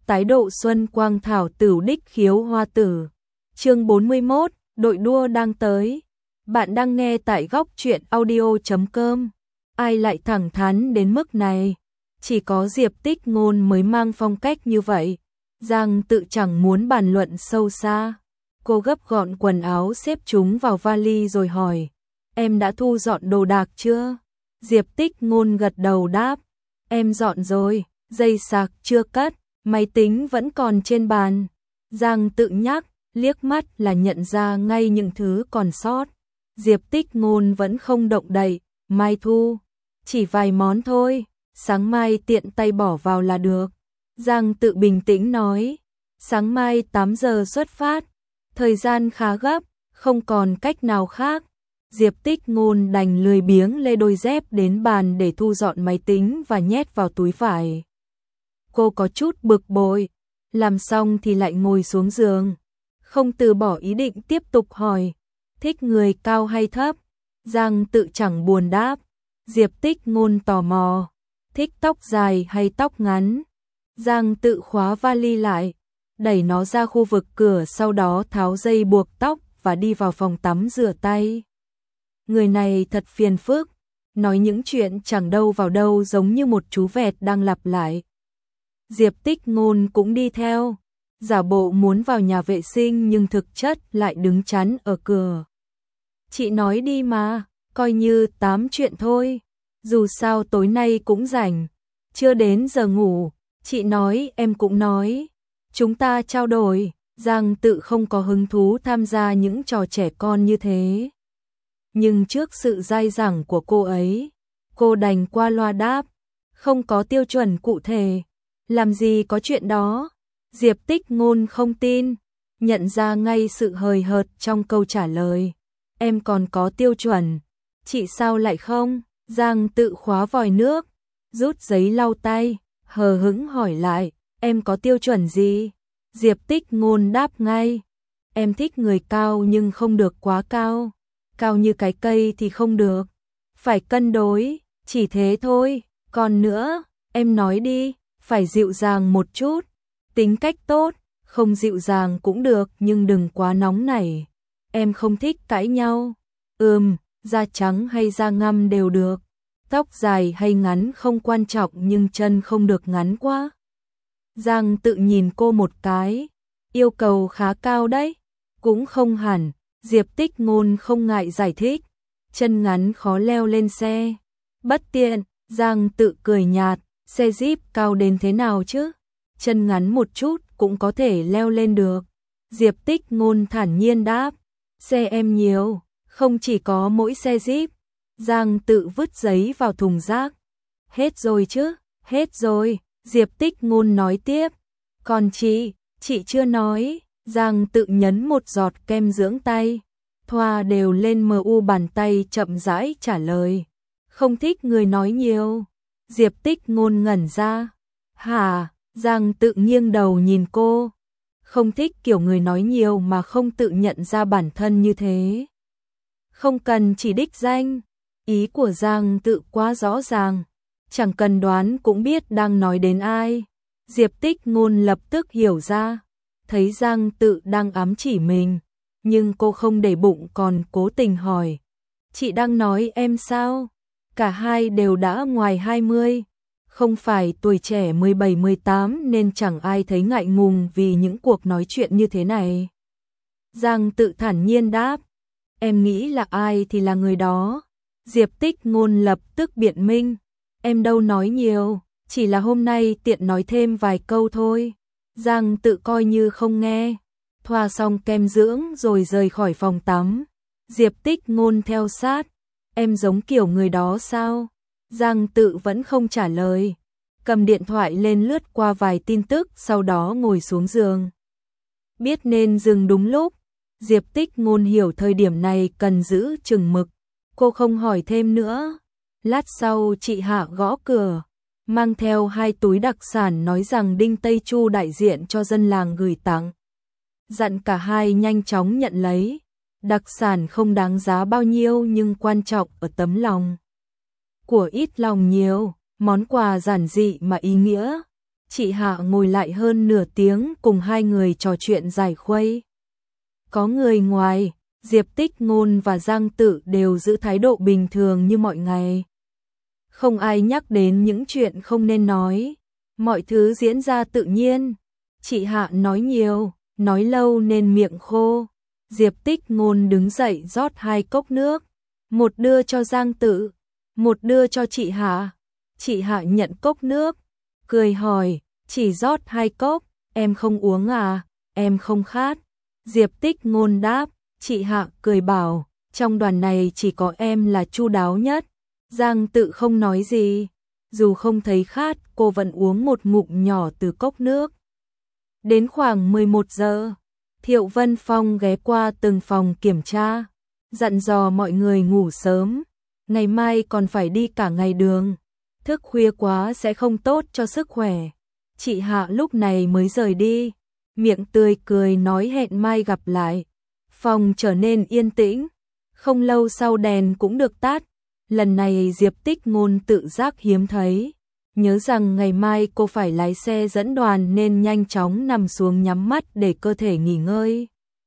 tái độ xuân quang thảo tửu đích khiếu hoa tử. Chương 41, đội đua đang tới. Bạn đang nghe tại góc truyện audio.com. Ai lại thẳng thắn đến mức này? Chỉ có Diệp Tích Ngôn mới mang phong cách như vậy. Giang Tự chẳng muốn bàn luận sâu xa. Cô gấp gọn quần áo xếp chúng vào vali rồi hỏi, em đã thu dọn đồ đạc chưa? Diệp Tích Ngôn gật đầu đáp, em dọn rồi, dây sạc chưa cất, máy tính vẫn còn trên bàn. Giang Tự nhắc, liếc mắt là nhận ra ngay những thứ còn sót. Diệp Tích Ngôn vẫn không động đậy, mai thu, chỉ vài món thôi, sáng mai tiện tay bỏ vào là được. Giang Tự bình tĩnh nói, sáng mai 8 giờ xuất phát, thời gian khá gấp, không còn cách nào khác. Diệp Tích Ngôn đành lười biếng lê đôi dép đến bàn để thu dọn máy tính và nhét vào túi vải. Cô có chút bực bội, làm xong thì lại ngồi xuống giường, không từ bỏ ý định tiếp tục hỏi, thích người cao hay thấp? Giang Tự chẳng buồn đáp. Diệp Tích Ngôn tò mò, thích tóc dài hay tóc ngắn? Giang Tự khóa vali lại, đẩy nó ra khu vực cửa, sau đó tháo dây buộc tóc và đi vào phòng tắm rửa tay. Người này thật phiền phức, nói những chuyện chẳng đâu vào đâu giống như một chú vẹt đang lặp lại. Diệp Tích Ngôn cũng đi theo, giả bộ muốn vào nhà vệ sinh nhưng thực chất lại đứng chắn ở cửa. Chị nói đi mà, coi như tám chuyện thôi, dù sao tối nay cũng rảnh, chưa đến giờ ngủ, chị nói em cũng nói, chúng ta trao đổi. Giang Tự không có hứng thú tham gia những trò trẻ con như thế. Nhưng trước sự dai dẳng của cô ấy, cô đành qua loa đáp, không có tiêu chuẩn cụ thể, làm gì có chuyện đó. Diệp Tích Ngôn không tin, nhận ra ngay sự hời hợt trong câu trả lời. Em còn có tiêu chuẩn, chị sao lại không? Giang Tự khóa vòi nước, rút giấy lau tay, hờ hững hỏi lại, em có tiêu chuẩn gì? Diệp Tích Ngôn đáp ngay, em thích người cao nhưng không được quá cao, cao như cái cây thì không được, phải cân đối, chỉ thế thôi. Còn nữa, em nói đi, phải dịu dàng một chút, tính cách tốt, không dịu dàng cũng được nhưng đừng quá nóng nảy. Em không thích cãi nhau. Da trắng hay da ngăm đều được, tóc dài hay ngắn không quan trọng nhưng chân không được ngắn quá. Giang Tự nhìn cô một cái, yêu cầu khá cao đấy. Cũng không hẳn, Diệp Tích Ngôn không ngại giải thích, chân ngắn khó leo lên xe. Bất tiện, Giang Tự cười nhạt, xe Jeep cao đến thế nào chứ? Chân ngắn một chút cũng có thể leo lên được. Diệp Tích Ngôn thản nhiên đáp, xe em nhiều, không chỉ có mỗi xe Jeep. Giang Tự vứt giấy vào thùng rác. Hết rồi chứ? Hết rồi. Diệp Tích Ngôn nói tiếp, còn chị chưa nói. Giang Tự nhấn một giọt kem dưỡng tay, thoa đều lên mu bàn tay, chậm rãi trả lời, không thích người nói nhiều. Diệp Tích Ngôn ngẩn ra, hả? Giang Tự nghiêng đầu nhìn cô, không thích kiểu người nói nhiều mà không tự nhận ra bản thân như thế. Không cần chỉ đích danh, ý của Giang Tự quá rõ ràng, chẳng cần đoán cũng biết đang nói đến ai. Diệp Tích Ngôn lập tức hiểu ra, thấy Giang Tự đang ám chỉ mình, nhưng cô không để bụng còn cố tình hỏi, chị đang nói em sao? Cả hai đều đã ngoài 20, không phải tuổi trẻ 17-18 nên chẳng ai thấy ngại ngùng vì những cuộc nói chuyện như thế này. Giang Tự thản nhiên đáp, em nghĩ là ai thì là người đó. Diệp Tích Ngôn lập tức biện minh, em đâu nói nhiều, chỉ là hôm nay tiện nói thêm vài câu thôi. Giang Tự coi như không nghe, thoa xong kem dưỡng rồi rời khỏi phòng tắm. Diệp Tích Ngôn theo sát, em giống kiểu người đó sao? Giang Tự vẫn không trả lời, cầm điện thoại lên lướt qua vài tin tức, sau đó ngồi xuống giường. Biết nên dừng đúng lúc, Diệp Tích Ngôn hiểu thời điểm này cần giữ chừng mực, cô không hỏi thêm nữa. Lát sau chị Hạ gõ cửa, mang theo 2 túi đặc sản, nói rằng Đinh Tây Chu đại diện cho dân làng gửi tặng. Dặn cả hai nhanh chóng nhận lấy. Đặc sản không đáng giá bao nhiêu nhưng quan trọng ở tấm lòng. Của ít lòng nhiều, món quà giản dị mà ý nghĩa. chị Hạ ngồi lại hơn nửa tiếng cùng hai người trò chuyện giải khuây. Có người ngoài, Diệp Tích Ngôn và Giang Tự đều giữ thái độ bình thường như mọi ngày. Không ai nhắc đến những chuyện không nên nói, mọi thứ diễn ra tự nhiên. Chị Hạ nói nhiều, nói lâu nên miệng khô. Diệp Tích Ngôn đứng dậy rót 2 cốc nước, một đưa cho Giang Tự, một đưa cho chị Hạ. Chị Hạ nhận cốc nước, cười hỏi, chỉ rót 2 cốc, em không uống à, em không khát. Diệp Tích Ngôn đáp, chị Hạ cười bảo, trong đoàn này chỉ có em là chu đáo nhất. Giang Tự không nói gì, dù không thấy khát, cô vẫn uống một ngụm nhỏ từ cốc nước. Đến khoảng 11 giờ, Thiệu Vân Phong ghé qua từng phòng kiểm tra, dặn dò mọi người ngủ sớm, ngày mai còn phải đi cả ngày đường, thức khuya quá sẽ không tốt cho sức khỏe. Chị Hạ lúc này mới rời đi, miệng tươi cười nói hẹn mai gặp lại. Phòng trở nên yên tĩnh, không lâu sau đèn cũng được tắt. Lần này Diệp Tích Ngôn tự giác hiếm thấy, nhớ rằng ngày mai cô phải lái xe dẫn đoàn nên nhanh chóng nằm xuống nhắm mắt để cơ thể nghỉ ngơi.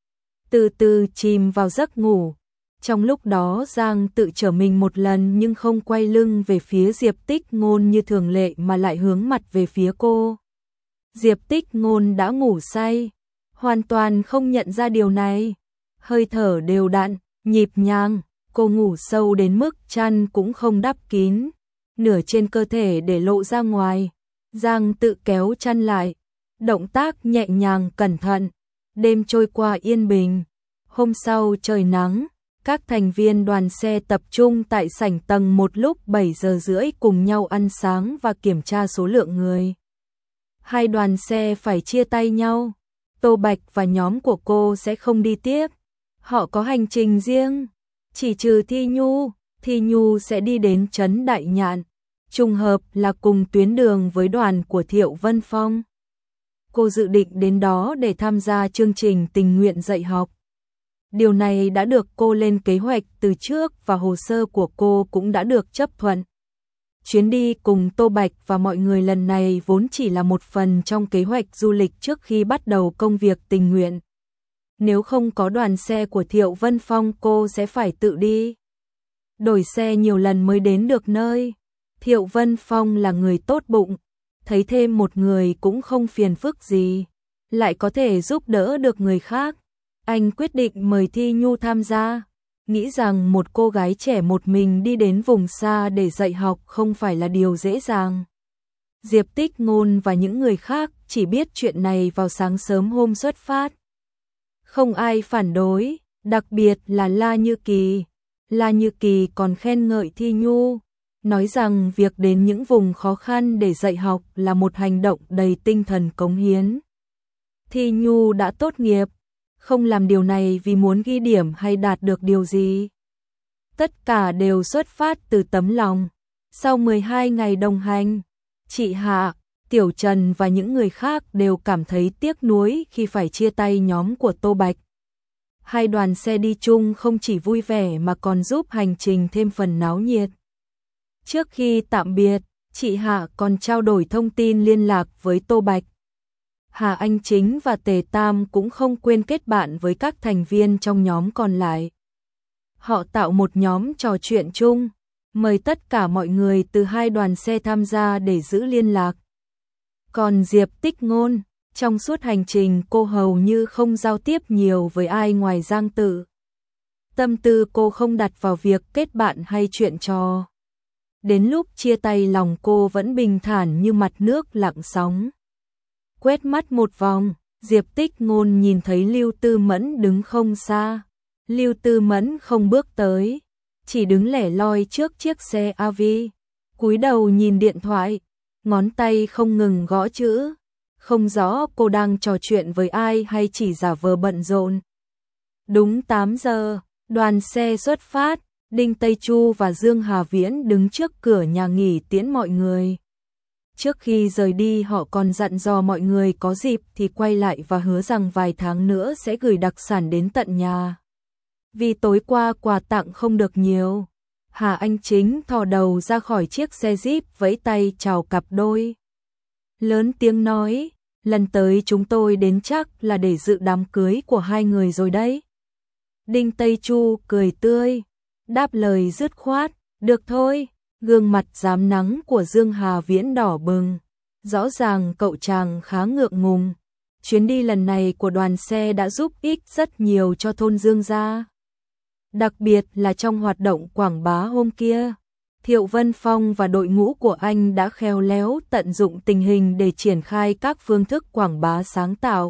Từ từ chìm vào giấc ngủ. Trong lúc đó Giang Tự trở mình một lần nhưng không quay lưng về phía Diệp Tích Ngôn như thường lệ mà lại hướng mặt về phía cô. Diệp Tích Ngôn đã ngủ say, hoàn toàn không nhận ra điều này. Hơi thở đều đặn, nhịp nhàng, cô ngủ sâu đến mức chăn cũng không đắp kín, nửa trên cơ thể để lộ ra ngoài. Giang Tự kéo chăn lại, động tác nhẹ nhàng cẩn thận. Đêm trôi qua yên bình. Hôm sau trời nắng, các thành viên đoàn xe tập trung tại sảnh tầng 1 lúc 7 giờ rưỡi cùng nhau ăn sáng và kiểm tra số lượng người. Hai đoàn xe phải chia tay nhau. Tô Bạch và nhóm của cô sẽ không đi tiếp. Họ có hành trình riêng. Chỉ trừ Thi Nhu sẽ đi đến trấn Đại Nhạn. Trùng hợp là cùng tuyến đường với đoàn của Thiệu Vân Phong. Cô dự định đến đó để tham gia chương trình tình nguyện dạy học. Điều này đã được cô lên kế hoạch từ trước và hồ sơ của cô cũng đã được chấp thuận. Chuyến đi cùng Tô Bạch và mọi người lần này vốn chỉ là một phần trong kế hoạch du lịch trước khi bắt đầu công việc tình nguyện. Nếu không có đoàn xe của Thiệu Vân Phong cô sẽ phải tự đi. Đổi xe nhiều lần mới đến được nơi. Thiệu Vân Phong là người tốt bụng, thấy thêm một người cũng không phiền phức gì, lại có thể giúp đỡ được người khác. Anh quyết định mời Thi Nhu tham gia, nghĩ rằng một cô gái trẻ một mình đi đến vùng xa để dạy học không phải là điều dễ dàng. Diệp Tích Ngôn và những người khác chỉ biết chuyện này vào sáng sớm hôm xuất phát. Không ai phản đối, đặc biệt là La Như Kỳ. La Như Kỳ còn khen ngợi Thi Nhu, nói rằng việc đến những vùng khó khăn để dạy học là một hành động đầy tinh thần cống hiến. Thi Nhu đã tốt nghiệp, không làm điều này vì muốn ghi điểm hay đạt được điều gì. Tất cả đều xuất phát từ tấm lòng. Sau 12 ngày đồng hành, chị Hạ, Tiểu Trần và những người khác đều cảm thấy tiếc nuối khi phải chia tay nhóm của Tô Bạch. Hai đoàn xe đi chung không chỉ vui vẻ mà còn giúp hành trình thêm phần náo nhiệt. Trước khi tạm biệt, chị Hạ còn trao đổi thông tin liên lạc với Tô Bạch. Hà Anh Chính và Tề Tam cũng không quên kết bạn với các thành viên trong nhóm còn lại. Họ tạo một nhóm trò chuyện chung, mời tất cả mọi người từ hai đoàn xe tham gia để giữ liên lạc. Còn Diệp Tích Ngôn, trong suốt hành trình cô hầu như không giao tiếp nhiều với ai ngoài Giang Tự. Tâm tư cô không đặt vào việc kết bạn hay chuyện trò. Đến lúc chia tay lòng cô vẫn bình thản như mặt nước lặng sóng. Quét mắt một vòng, Diệp Tích Ngôn nhìn thấy Lưu Tư Mẫn đứng không xa. Lưu Tư Mẫn không bước tới, chỉ đứng lẻ loi trước chiếc xe AV, cúi đầu nhìn điện thoại, ngón tay không ngừng gõ chữ. Không rõ cô đang trò chuyện với ai hay chỉ giả vờ bận rộn. Đúng 8 giờ, đoàn xe xuất phát, Đinh Tây Chu và Dương Hà Viễn đứng trước cửa nhà nghỉ tiễn mọi người. Trước khi rời đi họ còn dặn dò mọi người có dịp thì quay lại và hứa rằng vài tháng nữa sẽ gửi đặc sản đến tận nhà. Vì tối qua quà tặng không được nhiều, Hà Anh Chính thò đầu ra khỏi chiếc xe Jeep vẫy tay chào cặp đôi. lớn tiếng nói, lần tới chúng tôi đến chắc là để dự đám cưới của hai người rồi đấy. Đinh Tây Chu cười tươi, đáp lời dứt khoát, được thôi. Gương mặt rám nắng của Dương Hà Viễn đỏ bừng, rõ ràng cậu chàng khá ngượng ngùng. Chuyến đi lần này của đoàn xe đã giúp ích rất nhiều cho thôn Dương gia. Đặc biệt là trong hoạt động quảng bá hôm kia, Thiệu Vân Phong và đội ngũ của anh đã khéo léo tận dụng tình hình để triển khai các phương thức quảng bá sáng tạo.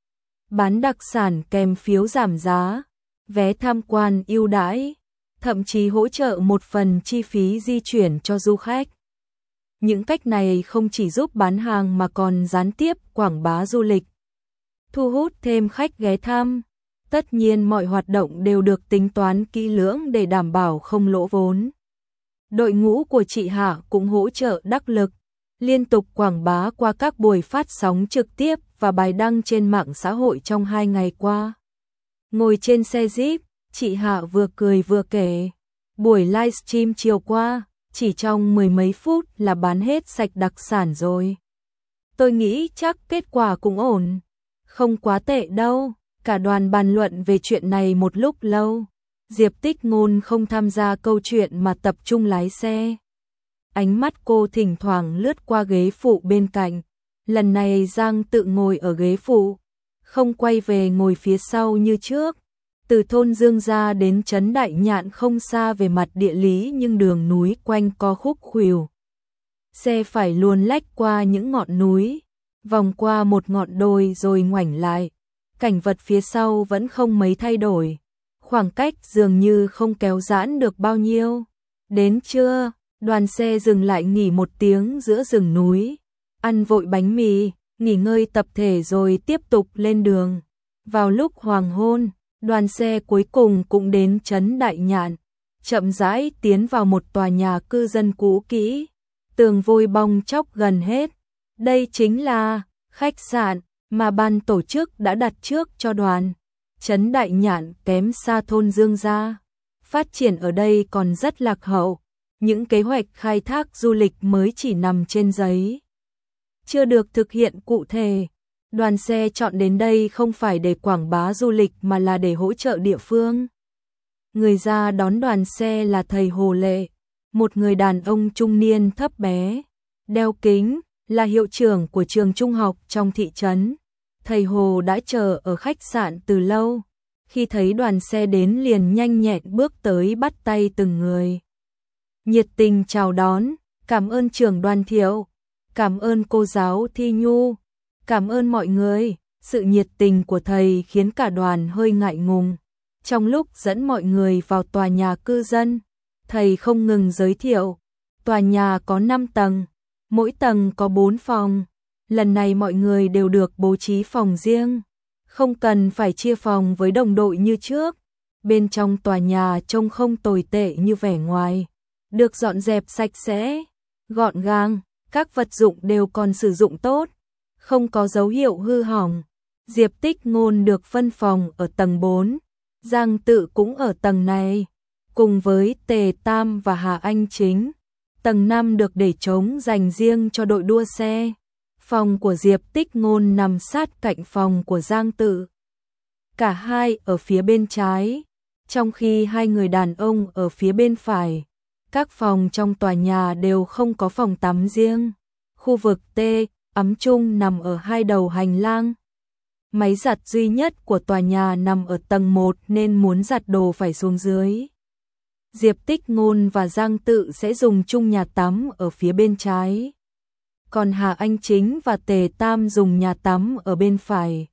Bán đặc sản kèm phiếu giảm giá, vé tham quan ưu đãi, thậm chí hỗ trợ một phần chi phí di chuyển cho du khách. Những cách này không chỉ giúp bán hàng mà còn gián tiếp quảng bá du lịch, thu hút thêm khách ghé thăm. Tất nhiên mọi hoạt động đều được tính toán kỹ lưỡng để đảm bảo không lỗ vốn. Đội ngũ của chị Hạ cũng hỗ trợ đắc lực, liên tục quảng bá qua các buổi phát sóng trực tiếp và bài đăng trên mạng xã hội trong 2 ngày qua. Ngồi trên xe Jeep, chị Hạ vừa cười vừa kể, buổi livestream chiều qua, chỉ trong 10 mấy phút là bán hết sạch đặc sản rồi. Tôi nghĩ chắc kết quả cũng ổn, không quá tệ đâu. Cả đoàn bàn luận về chuyện này một lúc lâu. Diệp Tích Ngôn không tham gia câu chuyện mà tập trung lái xe. Ánh mắt cô thỉnh thoảng lướt qua ghế phụ bên cạnh. Lần này Giang tự ngồi ở ghế phụ, không quay về ngồi phía sau như trước. Từ thôn Dương gia đến trấn Đại Nhạn không xa về mặt địa lý nhưng đường núi quanh co khúc khuỷu. Xe phải luồn lách qua những ngọn núi, vòng qua một ngọn đồi rồi ngoảnh lại. Cảnh vật phía sau vẫn không mấy thay đổi, khoảng cách dường như không kéo giãn được bao nhiêu. Đến trưa, đoàn xe dừng lại nghỉ một tiếng giữa rừng núi, ăn vội bánh mì, nghỉ ngơi tập thể rồi tiếp tục lên đường. Vào lúc hoàng hôn, đoàn xe cuối cùng cũng đến trấn Đại Nhạn, chậm rãi tiến vào một tòa nhà cư dân cũ kỹ, tường vôi bong chóc gần hết. Đây chính là khách sạn mà ban tổ chức đã đặt trước cho đoàn. Trấn Đại Nhạn kém xa thôn Dương gia, phát triển ở đây còn rất lạc hậu, những kế hoạch khai thác du lịch mới chỉ nằm trên giấy, chưa được thực hiện cụ thể. Đoàn xe chọn đến đây không phải để quảng bá du lịch mà là để hỗ trợ địa phương. Người ra đón đoàn xe là thầy Hồ Lệ, một người đàn ông trung niên thấp bé, đeo kính, là hiệu trưởng của trường trung học trong thị trấn. Thầy Hồ đã chờ ở khách sạn từ lâu, khi thấy đoàn xe đến liền nhanh nhẹn bước tới bắt tay từng người. Nhiệt tình chào đón, cảm ơn trưởng đoàn Thiệu, cảm ơn cô giáo Thi Nhu, cảm ơn mọi người. Sự nhiệt tình của thầy khiến cả đoàn hơi ngại ngùng. Trong lúc dẫn mọi người vào tòa nhà cư dân, thầy không ngừng giới thiệu, tòa nhà có 5 tầng, mỗi tầng có 4 phòng. Lần này mọi người đều được bố trí phòng riêng, không cần phải chia phòng với đồng đội như trước. Bên trong tòa nhà trông không tồi tệ như vẻ ngoài, được dọn dẹp sạch sẽ, gọn gàng, các vật dụng đều còn sử dụng tốt, không có dấu hiệu hư hỏng. Diệp Tích Ngôn được phân phòng ở tầng 4, Giang Tự cũng ở tầng này, cùng với Tề Tam và Hà Anh Chính. Tầng 5 được để trống dành riêng cho đội đua xe. Phòng của Diệp Tích Ngôn nằm sát cạnh phòng của Giang Tự. Cả hai ở phía bên trái, trong khi hai người đàn ông ở phía bên phải. Các phòng trong tòa nhà đều không có phòng tắm riêng. Khu vực T, ấm chung nằm ở hai đầu hành lang. Máy giặt duy nhất của tòa nhà nằm ở tầng 1 nên muốn giặt đồ phải xuống dưới. Diệp Tích Ngôn và Giang Tự sẽ dùng chung nhà tắm ở phía bên trái. Còn Hà Anh Chính và Tề Tam dùng nhà tắm ở bên phải.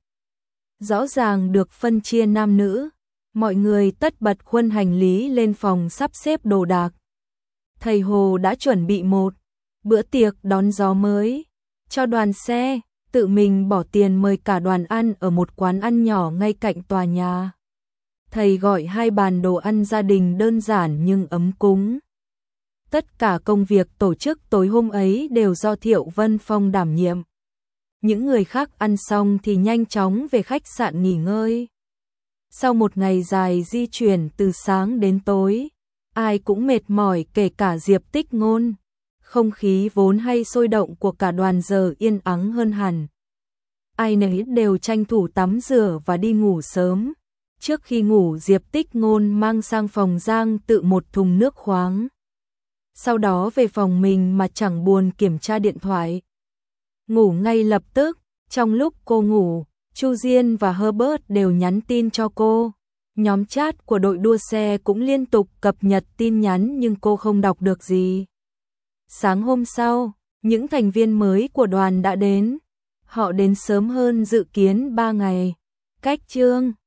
Rõ ràng được phân chia nam nữ, mọi người tất bật khuân hành lý lên phòng sắp xếp đồ đạc. Thầy Hồ đã chuẩn bị một bữa tiệc đón gió mới cho đoàn xe, tự mình bỏ tiền mời cả đoàn ăn ở một quán ăn nhỏ ngay cạnh tòa nhà. Thầy gọi 2 bàn đồ ăn gia đình đơn giản nhưng ấm cúng. Tất cả công việc tổ chức tối hôm ấy đều do Thiệu Vân Phong đảm nhiệm. Những người khác ăn xong thì nhanh chóng về khách sạn nghỉ ngơi. Sau một ngày dài di chuyển từ sáng đến tối, ai cũng mệt mỏi kể cả Diệp Tích Ngôn. không khí vốn hay sôi động của cả đoàn giờ yên ắng hơn hẳn. Ai nấy đều tranh thủ tắm rửa và đi ngủ sớm. Trước khi ngủ Diệp Tích Ngôn mang sang phòng Giang Tự một thùng nước khoáng. Sau đó về phòng mình mà chẳng buồn kiểm tra điện thoại. Ngủ ngay lập tức, trong lúc cô ngủ, Chu Diên và Herbert đều nhắn tin cho cô. Nhóm chat của đội đua xe cũng liên tục cập nhật tin nhắn nhưng cô không đọc được gì. Sáng hôm sau, những thành viên mới của đoàn đã đến. Họ đến sớm hơn dự kiến 3 ngày. Cách chương